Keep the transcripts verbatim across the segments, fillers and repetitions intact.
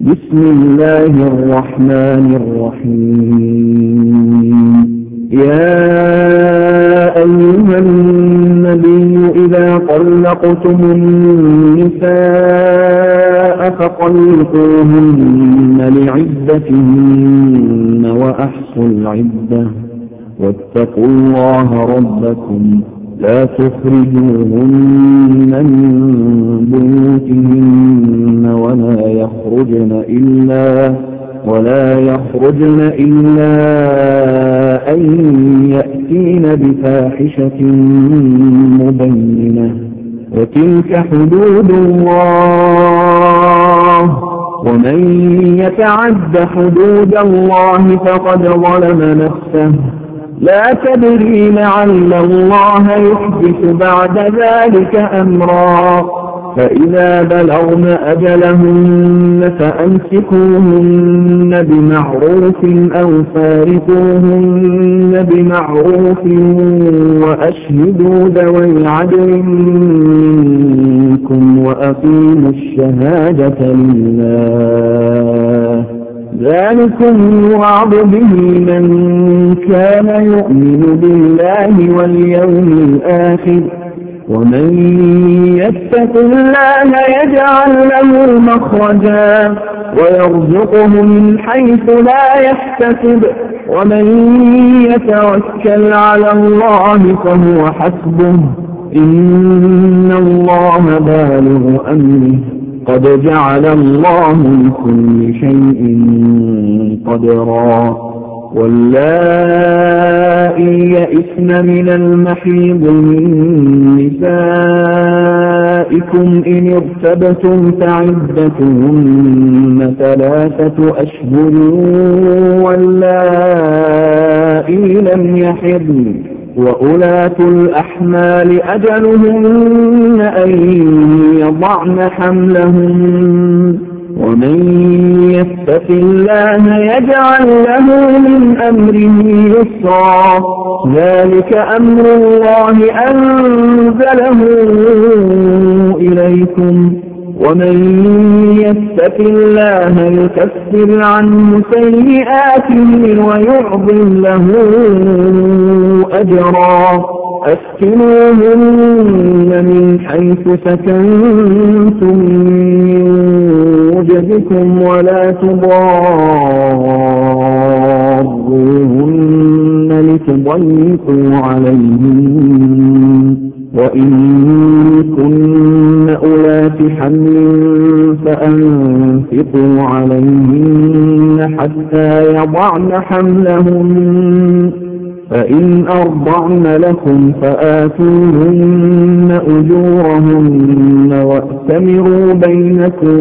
بسم الله الرحمن الرحيم. يا أيها النبي إذا طلقتم النساء فطلقوهن لعدتهن وأحصوا العدة واتقوا الله ربكم لا تخرجوهن من بيوتهن ولا يخرجن إلا ولا يخرجن إلا أن يأتين بفاحشة مبينة وتلك حدود الله ومن يتعد حدود الله فقد ظلم نفسه لا تدري لعل الله يحدث بعد ذلك أمرا فإذا بلغن أجلهن فأمسكوهن بمعروف أو فارقوهن بمعروف وأشهدوا ذوي عدل منكم وأقيموا الشهادة لله ذلكم يوعظ به من كان يؤمن بالله واليوم الآخر ومن يتق الله يجعل له مخرجا ويرزقه من حيث لا يحتسب ومن يتوكل على الله فهو حسبه إن الله بالغ أمره قد جعل الله لكل شيء قدرا واللائي يئسن من المحيض من نسائكم إن ارتبتم فعدتهن ثلاثة أشهر واللائي لم يحضن وأولاة الأحمال أجلهن أن يضعن حملهن ومن يتق الله يجعل له من أمره يسرا ذلك أمر الله أنزله إليكم ومن يتق الله يكفر عنه سيئاته ويعظم له أجرا أسكنوهن من حيث سكنتم من وجدكم ولا تضاروهن لتضيقوا عليهن وإن كن أولات حمل فأنفقوا عليهن حتى يضعن حملهن فإن أرضعن لكم فآتوهن أجورهن وأتمروا بينكم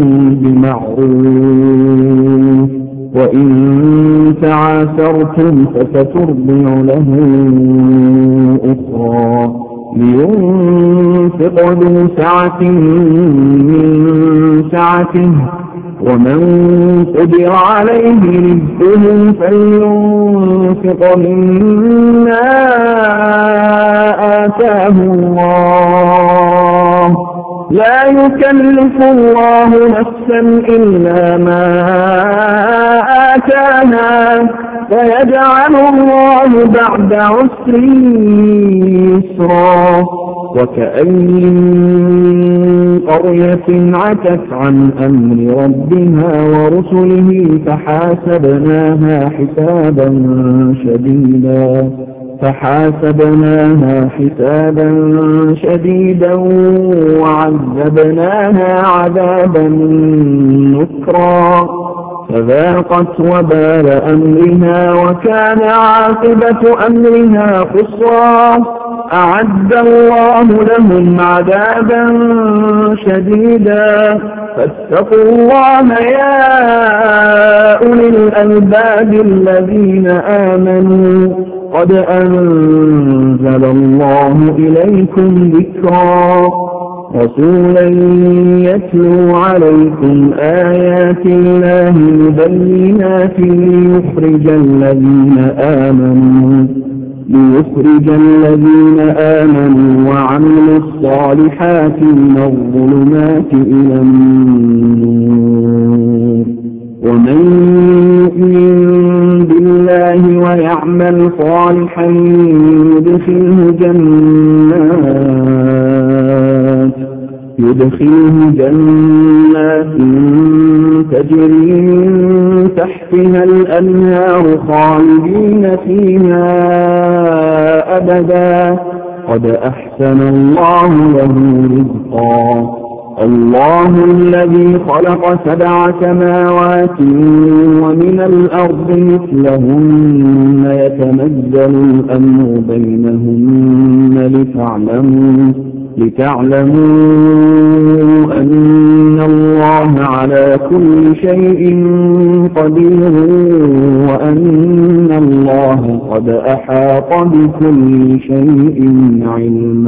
بمعروف وإن تعاثرتم فسترضع له أخرى لينفق ذو سعة من سعته ومن قدر عليه رزقه فلينفق مما آتاه الله لا يكلف الله نفسا إلا ما آتاها فيجعل الله بعد عسر يسرا وكأين من قرية عتت عن أمر ربها ورسله فحاسبناها حسابا شديدا فحاسبناها حسابا شديدا وعذبناها عذابا نكرا فذاقت وبال أمرها وكان عاقبة أمرها خسرا أعد الله لهم عذابا شديدا فاتقوا الله يا أولي الألباب الذين آمنوا قد أنزل الله إليكم ذكرا رسولا يتلو عليكم آيات الله مبينات ليخرج الذين آمنوا ليخرج الذين آمنوا وعملوا الصالحات من الظلمات إلى النور صالحا يدخله جنات يدخله جنات تجري من تحتها الأنهار خالدين فيها أبدا قد أحسن الله له رزقا الله الذي خلق سبع سماوات ومن الأرض مثلهن يتنزل الأمر بينهن لتعلموا لتعلموا أن الله على كل شيء قدير وأن الله قد أحاط بكل شيء علما